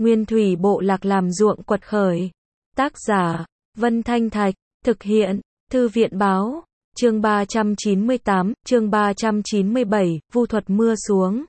Nguyên thủy bộ lạc làm ruộng quật khởi. Tác giả, Vân Thanh Thạch, thực hiện, Thư viện báo, chương 398, chương 397, vu thuật mưa xuống.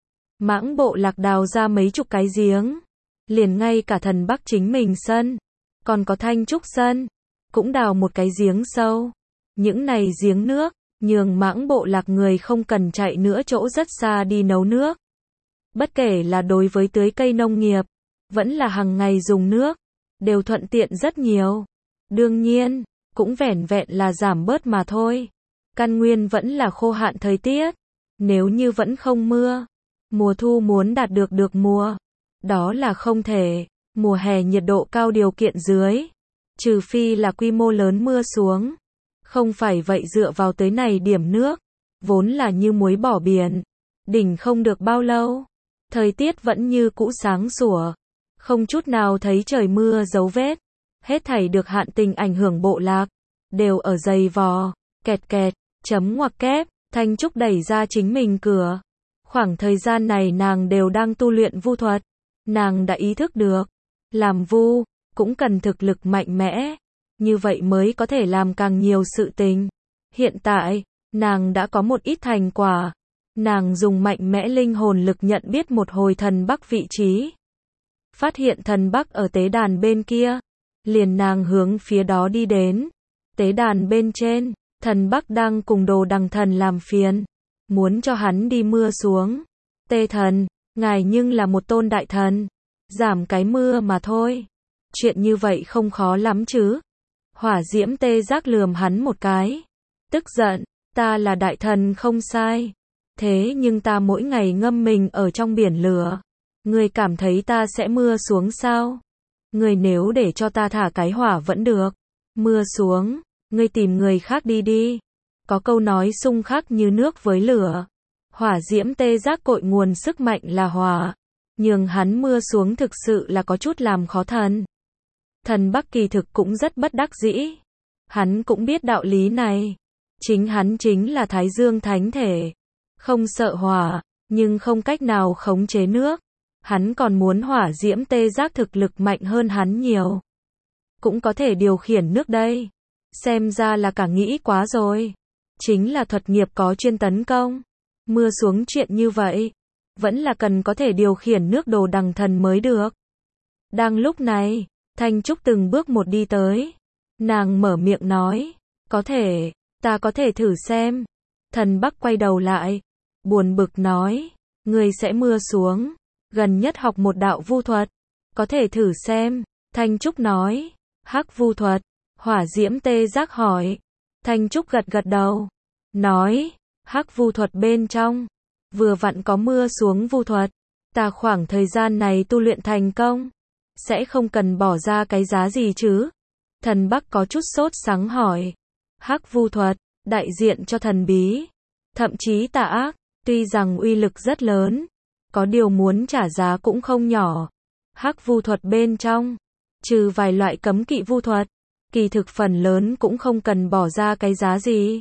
Mãng bộ lạc đào ra mấy chục cái giếng. Liền ngay cả thần Bắc chính mình sân, còn có Thanh Trúc sân, cũng đào một cái giếng sâu. Những này giếng nước, nhường mãng bộ lạc người không cần chạy nữa chỗ rất xa đi nấu nước. Bất kể là đối với tưới cây nông nghiệp, vẫn là hàng ngày dùng nước, đều thuận tiện rất nhiều. Đương nhiên, cũng vẻn vẹn là giảm bớt mà thôi. Căn nguyên vẫn là khô hạn thời tiết. Nếu như vẫn không mưa, mùa thu muốn đạt được mùa, đó là không thể. Mùa hè nhiệt độ cao điều kiện dưới, trừ phi là quy mô lớn mưa xuống. Không phải vậy dựa vào tới này điểm nước, vốn là như muối bỏ biển. Đỉnh không được bao lâu, thời tiết vẫn như cũ sáng sủa, không chút nào thấy trời mưa dấu vết. Hết thảy được hạn tình ảnh hưởng bộ lạc, đều ở giày vò, kẹt kẹt, chấm ngoặc kép. Thanh Trúc đẩy ra chính mình cửa. Khoảng thời gian này nàng đều đang tu luyện vu thuật. Nàng đã ý thức được, làm vu, cũng cần thực lực mạnh mẽ. Như vậy mới có thể làm càng nhiều sự tình. Hiện tại, nàng đã có một ít thành quả. Nàng dùng mạnh mẽ linh hồn lực nhận biết một hồi thần Bắc vị trí. Phát hiện thần Bắc ở tế đàn bên kia. Liền nàng hướng phía đó đi đến. Tế đàn bên trên, thần Bắc đang cùng Đồ Đằng thần làm phiền. Muốn cho hắn đi mưa xuống. Tê thần, ngài nhưng là một tôn đại thần. Giảm cái mưa mà thôi. Chuyện như vậy không khó lắm chứ. Hỏa diễm tê giác lườm hắn một cái. Tức giận, ta là đại thần không sai. Thế nhưng ta mỗi ngày ngâm mình ở trong biển lửa. Ngươi cảm thấy ta sẽ mưa xuống sao? Ngươi nếu để cho ta thả cái hỏa vẫn được. Mưa xuống, ngươi tìm người khác đi đi. Có câu nói xung khắc như nước với lửa. Hỏa diễm tê giác cội nguồn sức mạnh là hỏa. Nhường hắn mưa xuống thực sự là có chút làm khó thần. Thần Bắc kỳ thực cũng rất bất đắc dĩ. Hắn cũng biết đạo lý này. Chính hắn chính là Thái Dương Thánh Thể. Không sợ hỏa, nhưng không cách nào khống chế nước. Hắn còn muốn hỏa diễm tê giác thực lực mạnh hơn hắn nhiều. Cũng có thể điều khiển nước đây. Xem ra là cả nghĩ quá rồi. Chính là thuật nghiệp có chuyên tấn công. Mưa xuống chuyện như vậy. Vẫn là cần có thể điều khiển nước Đồ Đằng thần mới được. Đang lúc này, Thanh Trúc từng bước một đi tới. Nàng mở miệng nói. Có thể, ta có thể thử xem. Thần Bắc quay đầu lại. Buồn bực nói. Ngươi sẽ mưa xuống. Gần nhất học một đạo vu thuật. Có thể thử xem. Thanh Trúc nói. Hắc vu thuật. Hỏa diễm tê giác hỏi. Thanh Trúc gật gật đầu. Nói. Hắc vu thuật bên trong. Vừa vặn có mưa xuống vu thuật. Ta khoảng thời gian này tu luyện thành công. Sẽ không cần bỏ ra cái giá gì chứ? Thần Bắc có chút sốt sắng hỏi. Hắc vu thuật, đại diện cho thần bí. Thậm chí tà ác, tuy rằng uy lực rất lớn. Có điều muốn trả giá cũng không nhỏ. Hắc vu thuật bên trong, trừ vài loại cấm kỵ vu thuật, kỳ thực phần lớn cũng không cần bỏ ra cái giá gì.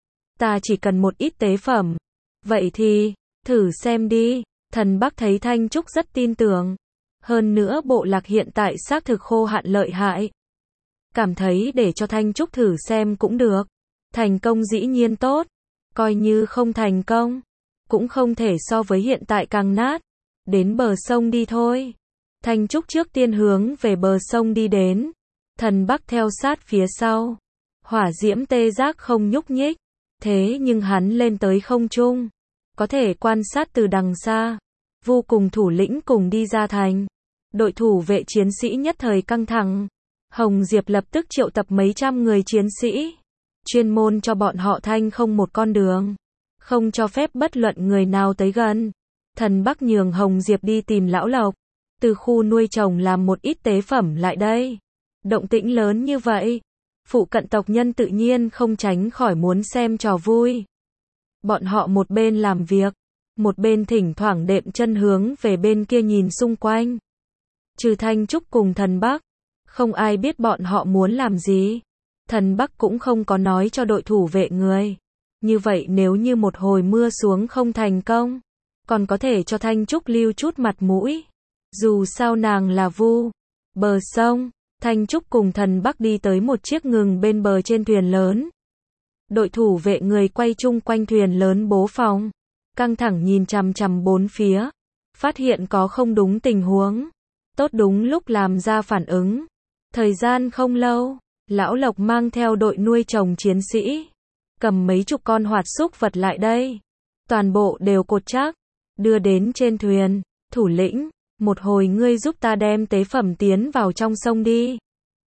Ta chỉ cần một ít tế phẩm. Vậy thì, thử xem đi. Thần Bắc thấy Thanh Trúc rất tin tưởng. Hơn nữa bộ lạc hiện tại xác thực khô hạn lợi hại. Cảm thấy để cho Thanh Trúc thử xem cũng được. Thành công dĩ nhiên tốt. Coi như không thành công, cũng không thể so với hiện tại càng nát. Đến bờ sông đi thôi. Thanh Trúc trước tiên hướng về bờ sông đi đến. Thần Bắc theo sát phía sau. Hỏa diễm tê giác không nhúc nhích. Thế nhưng hắn lên tới không trung. Có thể quan sát từ đằng xa. Vô cùng thủ lĩnh cùng đi ra thành. Đội thủ vệ chiến sĩ nhất thời căng thẳng. Hồng Diệp lập tức triệu tập mấy trăm người chiến sĩ. Chuyên môn cho bọn họ thanh không một con đường. Không cho phép bất luận người nào tới gần. Thần Bắc nhường Hồng Diệp đi tìm Lão Lộc. Từ khu nuôi trồng làm một ít tế phẩm lại đây. Động tĩnh lớn như vậy. Phụ cận tộc nhân tự nhiên không tránh khỏi muốn xem trò vui. Bọn họ một bên làm việc. Một bên thỉnh thoảng đệm chân hướng về bên kia nhìn xung quanh. Trừ Thanh Trúc cùng thần Bắc. Không ai biết bọn họ muốn làm gì. Thần Bắc cũng không có nói cho đội thủ vệ người. Như vậy nếu như một hồi mưa xuống không thành công, còn có thể cho Thanh Trúc lưu chút mặt mũi. Dù sao nàng là Vu. Bờ sông, Thanh Trúc cùng Thần Bắc đi tới một chiếc ngừng bên bờ trên thuyền lớn. Đội thủ vệ người quay chung quanh thuyền lớn bố phòng, căng thẳng nhìn chằm chằm bốn phía, phát hiện có không đúng tình huống, tốt đúng lúc làm ra phản ứng. Thời gian không lâu, Lão Lộc mang theo đội nuôi trồng chiến sĩ, cầm mấy chục con hoạt xúc vật lại đây, toàn bộ đều cột chắc, đưa đến trên thuyền. Thủ lĩnh, một hồi ngươi giúp ta đem tế phẩm tiến vào trong sông đi.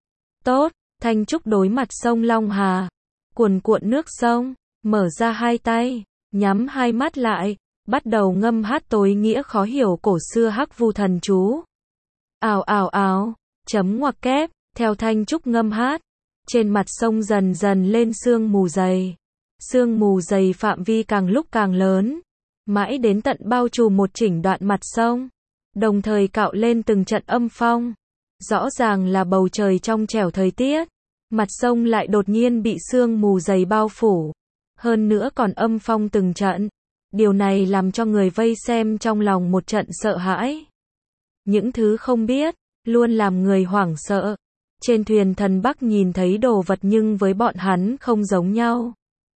Tốt, Thanh Trúc đối mặt sông Long Hà, cuồn cuộn nước sông, mở ra hai tay, nhắm hai mắt lại, bắt đầu ngâm hát tối nghĩa khó hiểu cổ xưa Hắc Vu thần chú. Ào ào ào, chấm ngoặc kép, theo Thanh Trúc ngâm hát, trên mặt sông dần dần lên sương mù dày. Sương mù dày phạm vi càng lúc càng lớn, mãi đến tận bao trùm một chỉnh đoạn mặt sông, đồng thời cạo lên từng trận âm phong. Rõ ràng là bầu trời trong trẻo thời tiết, mặt sông lại đột nhiên bị sương mù dày bao phủ, hơn nữa còn âm phong từng trận. Điều này làm cho người vây xem trong lòng một trận sợ hãi. Những thứ không biết, luôn làm người hoảng sợ. Trên thuyền Thần Bắc nhìn thấy đồ vật nhưng với bọn hắn không giống nhau.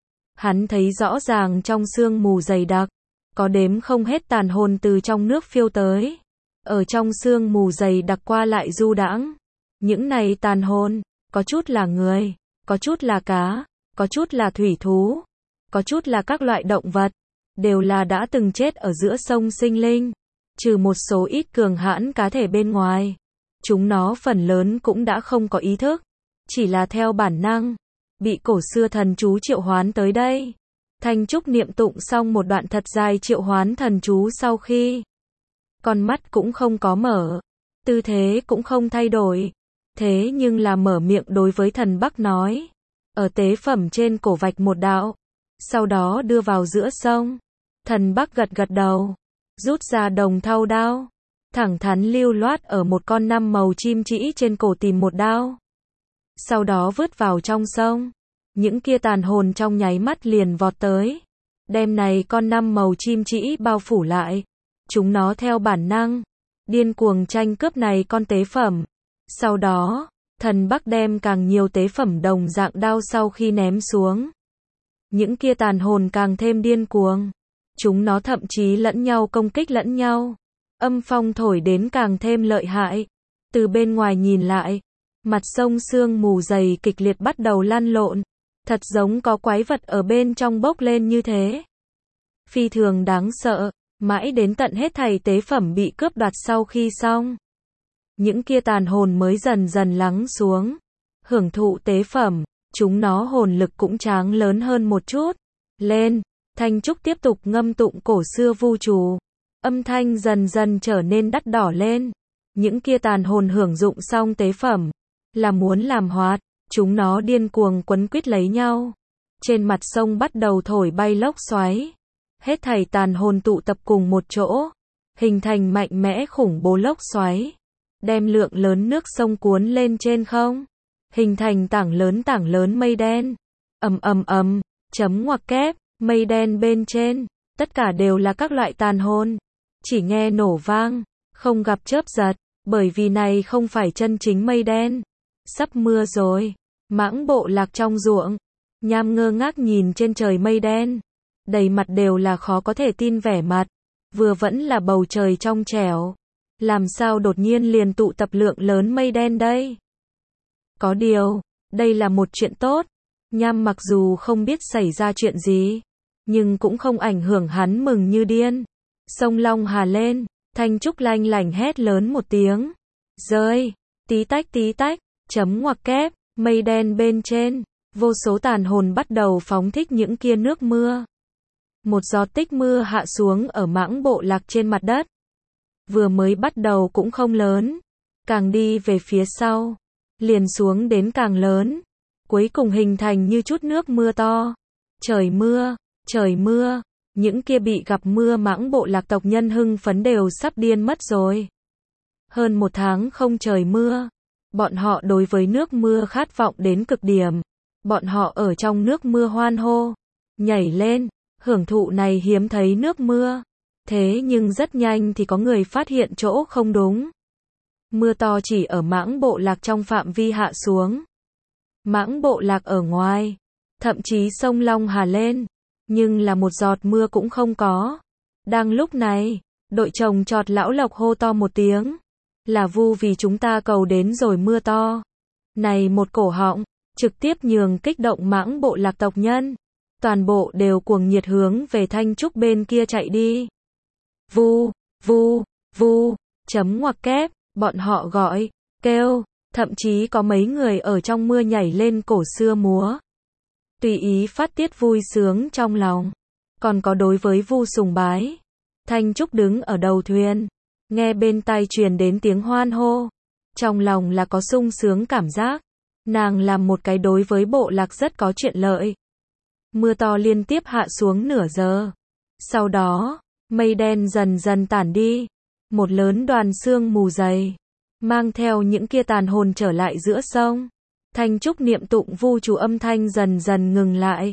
Hắn thấy rõ ràng trong sương mù dày đặc, có đếm không hết tàn hồn từ trong nước phiêu tới. Ở trong sương mù dày đặc qua lại du đãng. Những này tàn hồn, có chút là người, có chút là cá, có chút là thủy thú, có chút là các loại động vật, đều là đã từng chết ở giữa sông sinh linh. Trừ một số ít cường hãn cá thể bên ngoài, chúng nó phần lớn cũng đã không có ý thức, chỉ là theo bản năng, bị cổ xưa thần chú triệu hoán tới đây. Thanh Trúc niệm tụng xong một đoạn thật dài triệu hoán thần chú sau khi, con mắt cũng không có mở, tư thế cũng không thay đổi, thế nhưng là mở miệng đối với Thần Bắc nói, ở tế phẩm trên cổ vạch một đạo, sau đó đưa vào giữa sông. Thần Bắc gật gật đầu, rút ra đồng thau đao, thẳng thắn lưu loát ở một con 5 màu chim trĩ trên cổ tìm một đao, sau đó vứt vào trong sông. Những kia tàn hồn trong nháy mắt liền vọt tới, đem này con 5 màu chim trĩ bao phủ lại. Chúng nó theo bản năng, điên cuồng tranh cướp này con tế phẩm. Sau đó, Thần Bắc đem càng nhiều tế phẩm đồng dạng đao sau khi ném xuống. Những kia tàn hồn càng thêm điên cuồng. Chúng nó thậm chí lẫn nhau công kích lẫn nhau. Âm phong thổi đến càng thêm lợi hại. Từ bên ngoài nhìn lại, mặt sông sương mù dày kịch liệt bắt đầu lăn lộn. Thật giống có quái vật ở bên trong bốc lên như thế. Phi thường đáng sợ. Mãi đến tận hết thảy tế phẩm bị cướp đoạt sau khi xong, những kia tàn hồn mới dần dần lắng xuống, hưởng thụ tế phẩm, chúng nó hồn lực cũng tráng lớn hơn một chút. Lên, Thanh Trúc tiếp tục ngâm tụng cổ xưa vu chú, âm thanh dần dần trở nên đắt đỏ lên. Những kia tàn hồn hưởng dụng xong tế phẩm, là muốn làm hoạt, chúng nó điên cuồng quấn quýt lấy nhau. Trên mặt sông bắt đầu thổi bay lốc xoáy. Hết thảy tàn hồn tụ tập cùng một chỗ, hình thành mạnh mẽ khủng bố lốc xoáy, đem lượng lớn nước sông cuốn lên trên không, hình thành tảng lớn mây đen. Ầm, chấm ngoặc kép, mây đen bên trên, tất cả đều là các loại tàn hồn. Chỉ nghe nổ vang, không gặp chớp giật, bởi vì này không phải chân chính mây đen. Sắp mưa rồi, Mãng Bộ Lạc trong ruộng, Nham ngơ ngác nhìn trên trời mây đen. Đầy mặt đều là khó có thể tin vẻ mặt, vừa vẫn là bầu trời trong trẻo, làm sao đột nhiên liền tụ tập lượng lớn mây đen đây? Có điều, đây là một chuyện tốt. Nham mặc dù không biết xảy ra chuyện gì, nhưng cũng không ảnh hưởng hắn mừng như điên. Sông Long Hà lên, Thanh Trúc lanh lảnh hét lớn một tiếng, rơi, tí tách, chấm ngoặc kép, mây đen bên trên, vô số tàn hồn bắt đầu phóng thích những kia nước mưa. Một giọt tích mưa hạ xuống ở Mãng Bộ Lạc trên mặt đất. Vừa mới bắt đầu cũng không lớn, càng đi về phía sau, liền xuống đến càng lớn, cuối cùng hình thành như chút nước mưa to. Trời mưa, những kia bị gặp mưa Mãng Bộ Lạc tộc nhân hưng phấn đều sắp điên mất rồi. Hơn 1 tháng không trời mưa, bọn họ đối với nước mưa khát vọng đến cực điểm. Bọn họ ở trong nước mưa hoan hô, nhảy lên, hưởng thụ này hiếm thấy nước mưa. Thế nhưng rất nhanh thì có người phát hiện chỗ không đúng. Mưa to chỉ ở Mãng Bộ Lạc trong phạm vi hạ xuống. Mãng Bộ Lạc ở ngoài, thậm chí sông Long Hà lên, nhưng là một giọt mưa cũng không có. Đang lúc này, đội trồng trọt lão Lộc hô to một tiếng. Là Vu vì chúng ta cầu đến rồi mưa to. Này một cổ họng, trực tiếp nhường kích động Mãng Bộ Lạc tộc nhân. Toàn bộ đều cuồng nhiệt hướng về Thanh Trúc bên kia chạy đi. Vu, vu, vu, chấm ngoặc kép, bọn họ gọi, kêu, thậm chí có mấy người ở trong mưa nhảy lên cổ xưa múa. Tùy ý phát tiết vui sướng trong lòng. Còn có đối với Vu sùng bái. Thanh Trúc đứng ở đầu thuyền, nghe bên tai truyền đến tiếng hoan hô. Trong lòng là có sung sướng cảm giác. Nàng làm một cái đối với bộ lạc rất có chuyện lợi. Mưa to liên tiếp hạ xuống nửa giờ. Sau đó, mây đen dần dần tản đi. Một lớn đoàn sương mù dày, mang theo những kia tàn hồn trở lại giữa sông. Thanh Trúc niệm tụng Vu chú âm thanh dần dần ngừng lại.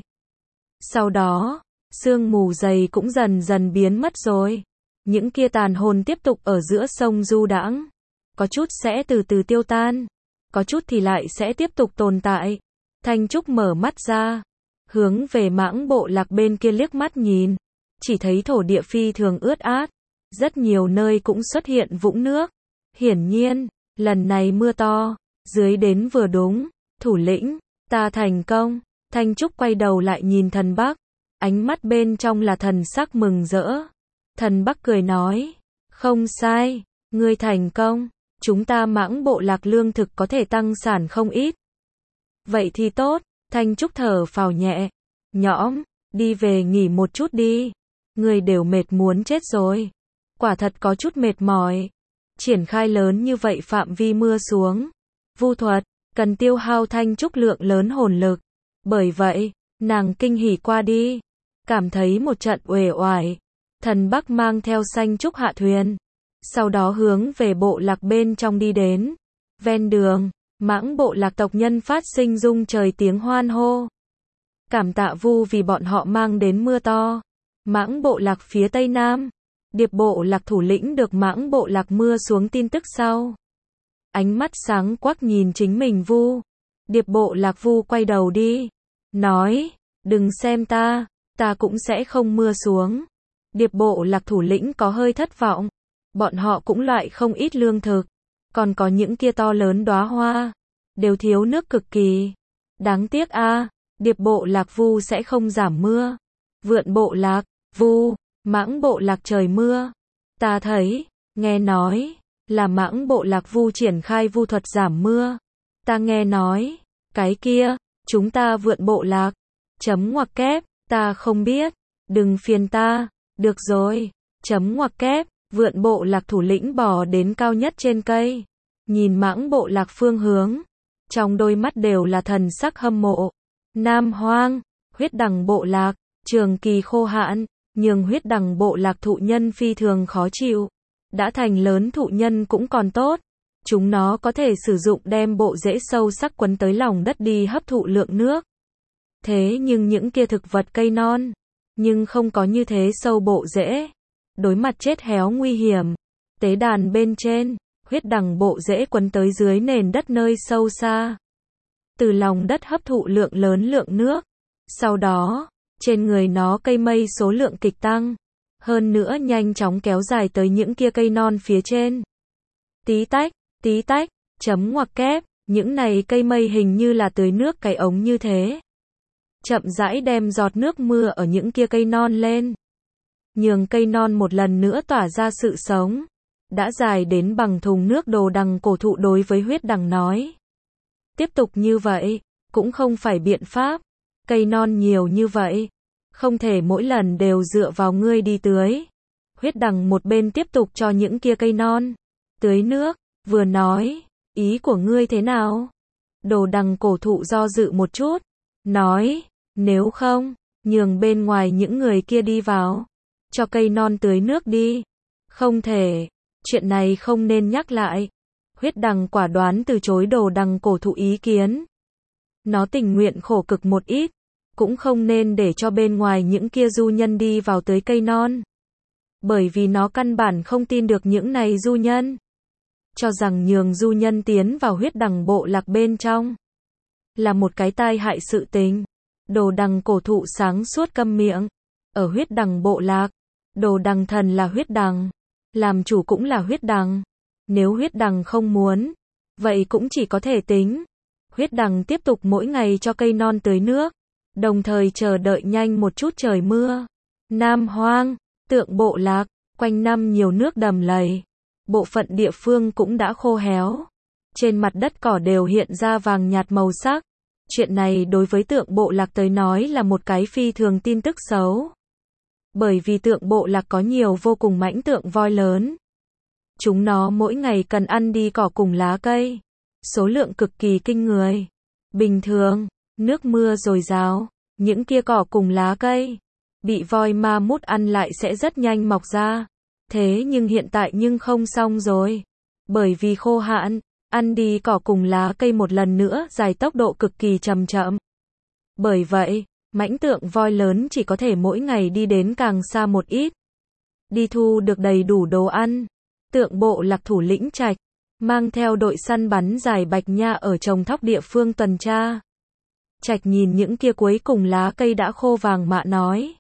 Sau đó, sương mù dày cũng dần dần biến mất rồi. Những kia tàn hồn tiếp tục ở giữa sông du đãng. Có chút sẽ từ từ tiêu tan, có chút thì lại sẽ tiếp tục tồn tại. Thanh Trúc mở mắt ra, hướng về Mãng Bộ Lạc bên kia liếc mắt nhìn, chỉ thấy thổ địa phi thường ướt át, rất nhiều nơi cũng xuất hiện vũng nước. Hiển nhiên, lần này mưa to, dưới đến vừa đúng. Thủ lĩnh, ta thành công. Thanh Trúc quay đầu lại nhìn Thần Bắc, ánh mắt bên trong là thần sắc mừng rỡ. Thần Bắc cười nói, không sai, ngươi thành công, chúng ta Mãng Bộ Lạc lương thực có thể tăng sản không ít. Vậy thì tốt. Thanh Trúc thở phào nhẹ nhõm, đi về nghỉ một chút đi. Ngươi đều mệt muốn chết rồi. Quả thật có chút mệt mỏi. Triển khai lớn như vậy phạm vi mưa xuống. Vu thuật, cần tiêu hao Thanh Trúc lượng lớn hồn lực. Bởi vậy, nàng kinh hỉ qua đi. Cảm thấy một trận uể oải. Thần Bắc mang theo Thanh Trúc hạ thuyền. Sau đó hướng về bộ lạc bên trong đi đến. Ven đường, Mãng Bộ Lạc tộc nhân phát sinh rung trời tiếng hoan hô. Cảm tạ Vu vì bọn họ mang đến mưa to. Mãng Bộ Lạc phía tây nam, Điệp Bộ Lạc thủ lĩnh được Mãng Bộ Lạc mưa xuống tin tức sau. Ánh mắt sáng quắc nhìn chính mình Vu. Điệp Bộ Lạc Vu quay đầu đi, nói, đừng xem ta cũng sẽ không mưa xuống. Điệp Bộ Lạc thủ lĩnh có hơi thất vọng. Bọn họ cũng loại không ít lương thực. Còn có những kia to lớn đóa hoa, đều thiếu nước cực kỳ. Đáng tiếc a, Điệp Bộ Lạc Vu sẽ không giảm mưa. Vượn Bộ Lạc, Vu, Mãng Bộ Lạc trời mưa. Ta thấy, nghe nói, là Mãng Bộ Lạc Vu triển khai vu thuật giảm mưa. Ta nghe nói, cái kia, chúng ta Vượn Bộ Lạc. Chấm ngoặc kép, ta không biết, đừng phiền ta, được rồi. Chấm ngoặc kép, Vượn Bộ Lạc thủ lĩnh bò đến cao nhất trên cây. Nhìn Mãng Bộ Lạc phương hướng. Trong đôi mắt đều là thần sắc hâm mộ. Nam Hoang, Huyết Đằng Bộ Lạc, trường kỳ khô hạn, nhường Huyết Đằng Bộ Lạc thụ nhân phi thường khó chịu. Đã thành lớn thụ nhân cũng còn tốt. Chúng nó có thể sử dụng đem bộ rễ sâu sắc quấn tới lòng đất đi hấp thụ lượng nước. Thế nhưng những kia thực vật cây non, nhưng không có như thế sâu bộ rễ. Đối mặt chết héo nguy hiểm. Tế đàn bên trên, Huyết Đằng bộ rễ quấn tới dưới nền đất nơi sâu xa. Từ lòng đất hấp thụ lượng lớn lượng nước. Sau đó, trên người nó cây mây số lượng kịch tăng. Hơn nữa nhanh chóng kéo dài tới những kia cây non phía trên. Tí tách, chấm ngoặc kép, những này cây mây hình như là tưới nước cái ống như thế. Chậm rãi đem giọt nước mưa ở những kia cây non lên. Nhường cây non một lần nữa tỏa ra sự sống. Đã dài đến bằng thùng nước Đồ Đằng cổ thụ đối với Huyết Đằng nói. Tiếp tục như vậy, cũng không phải biện pháp. Cây non nhiều như vậy, không thể mỗi lần đều dựa vào ngươi đi tưới. Huyết Đằng một bên tiếp tục cho những kia cây non tưới nước, vừa nói, ý của ngươi thế nào? Đồ Đằng cổ thụ do dự một chút, nói, nếu không, nhường bên ngoài những người kia đi vào, cho cây non tưới nước đi. Không thể, chuyện này không nên nhắc lại. Huyết Đằng quả đoán từ chối Đồ Đằng cổ thụ ý kiến. Nó tình nguyện khổ cực một ít, cũng không nên để cho bên ngoài những kia du nhân đi vào tưới cây non. Bởi vì nó căn bản không tin được những này du nhân. Cho rằng nhường du nhân tiến vào huyết đằng bộ lạc bên trong là một cái tai hại sự tình. Đồ đằng cổ thụ sáng suốt câm miệng. Ở huyết đằng bộ lạc, đồ đằng thần là huyết đằng, làm chủ cũng là huyết đằng. Nếu huyết đằng không muốn, vậy cũng chỉ có thể tính. Huyết đằng tiếp tục mỗi ngày cho cây non tưới nước, đồng thời chờ đợi nhanh một chút trời mưa. Nam Hoang, Tượng bộ lạc, quanh năm nhiều nước đầm lầy. Bộ phận địa phương cũng đã khô héo. Trên mặt đất cỏ đều hiện ra vàng nhạt màu sắc. Chuyện này đối với Tượng bộ lạc tới nói là một cái phi thường tin tức xấu. Bởi vì Tượng bộ lạc có nhiều vô cùng mãnh tượng voi lớn. Chúng nó mỗi ngày cần ăn đi cỏ cùng lá cây. Số lượng cực kỳ kinh người. Bình thường, nước mưa dồi dào, những kia cỏ cùng lá cây bị voi ma mút ăn lại sẽ rất nhanh mọc ra. Thế nhưng hiện tại nhưng không xong rồi. Bởi vì khô hạn, ăn đi cỏ cùng lá cây một lần nữa dài tốc độ cực kỳ chậm chậm. Bởi vậy, mãnh tượng voi lớn chỉ có thể mỗi ngày đi đến càng xa một ít. Đi thu được đầy đủ đồ ăn. Tượng bộ lạc thủ lĩnh Trạch mang theo đội săn bắn dài Bạch Nha ở trồng thóc địa phương tuần tra. Trạch nhìn những kia cuối cùng lá cây đã khô vàng mạ nói.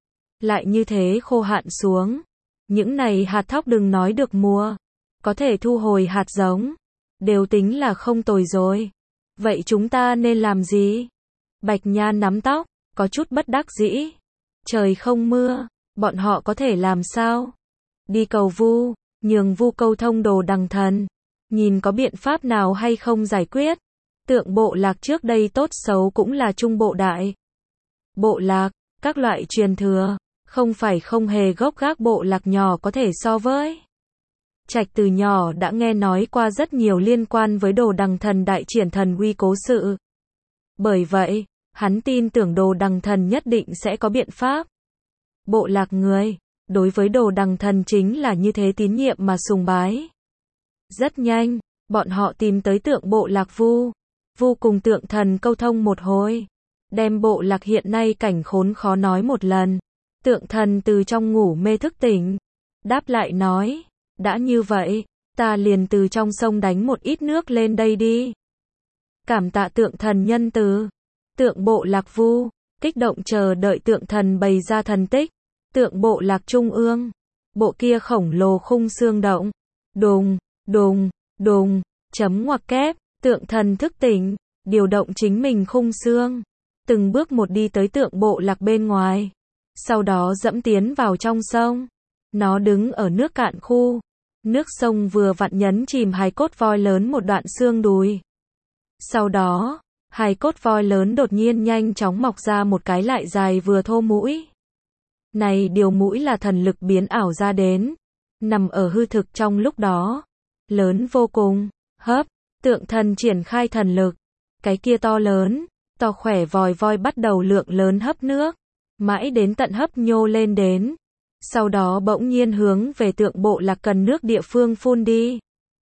Lại như thế khô hạn xuống. Những này hạt thóc đừng nói được mùa. Có thể thu hồi hạt giống. Đều tính là không tồi rồi. Vậy chúng ta nên làm gì? Bạch Nha nắm tóc, có chút bất đắc dĩ. Trời không mưa, bọn họ có thể làm sao? Đi cầu Vu, nhường Vu câu thông đồ đằng thần. Nhìn có biện pháp nào hay không giải quyết. Tượng bộ lạc trước đây tốt xấu cũng là trung bộ đại. Bộ lạc, các loại truyền thừa, không phải không hề gốc gác bộ lạc nhỏ có thể so với. Trạch từ nhỏ đã nghe nói qua rất nhiều liên quan với đồ đằng thần đại triển thần uy cố sự. Bởi vậy, hắn tin tưởng đồ đằng thần nhất định sẽ có biện pháp. Bộ lạc người, đối với đồ đằng thần chính là như thế tín nhiệm mà sùng bái. Rất nhanh, bọn họ tìm tới tượng bộ lạc Vu. Vu cùng tượng thần câu thông một hồi. Đem bộ lạc hiện nay cảnh khốn khó nói một lần. Tượng thần từ trong ngủ mê thức tỉnh. Đáp lại nói, đã như vậy, ta liền từ trong sông đánh một ít nước lên đây đi. Cảm tạ tượng thần nhân từ. Tượng bộ lạc Vu, kích động chờ đợi tượng thần bày ra thần tích. Tượng bộ lạc trung ương. Bộ kia khổng lồ khung xương động. Đùng, đùng, đùng, chấm ngoặc kép, tượng thần thức tỉnh, điều động chính mình khung xương. Từng bước một đi tới tượng bộ lạc bên ngoài. Sau đó dẫm tiến vào trong sông. Nó đứng ở nước cạn khu. Nước sông vừa vặn nhấn chìm hài cốt voi lớn một đoạn xương đùi. Sau đó, hài cốt voi lớn đột nhiên nhanh chóng mọc ra một cái lại dài vừa thô mũi. Này điều mũi là thần lực biến ảo ra đến. Nằm ở hư thực trong lúc đó. Lớn vô cùng, hấp, tượng thần triển khai thần lực. Cái kia to lớn, to khỏe vòi voi bắt đầu lượng lớn hấp nước. Mãi đến tận hấp nhô lên đến. Sau đó bỗng nhiên hướng về tượng bộ lạc cần nước địa phương phun đi.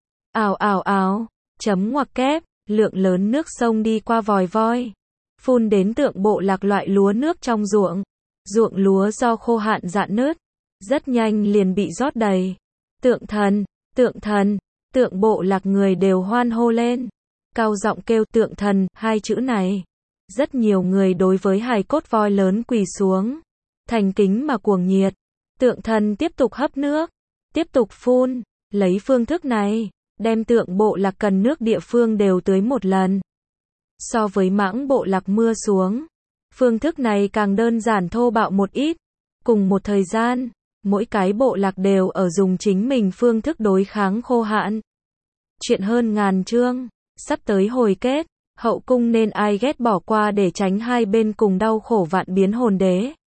Ào ào ào, chấm ngoặc kép, lượng lớn nước sông đi qua vòi voi. Phun đến tượng bộ lạc loại lúa nước trong ruộng. Ruộng lúa do khô hạn rạn nứt. Rất nhanh liền bị rót đầy. Tượng thần, tượng thần, tượng bộ lạc người đều hoan hô lên. Cao giọng kêu tượng thần, hai chữ này. Rất nhiều người đối với hài cốt voi lớn quỳ xuống. Thành kính mà cuồng nhiệt. Tượng thần tiếp tục hấp nước. Tiếp tục phun. Lấy phương thức này, đem tượng bộ lạc cần nước địa phương đều tưới một lần. So với mãng bộ lạc mưa xuống. Phương thức này càng đơn giản thô bạo một ít. Cùng một thời gian, mỗi cái bộ lạc đều ở dùng chính mình phương thức đối kháng khô hạn. Chuyện hơn ngàn chương. Sắp tới hồi kết. Hậu cung nên ai ghét bỏ qua để tránh hai bên cùng đau khổ vạn biến hồn đế.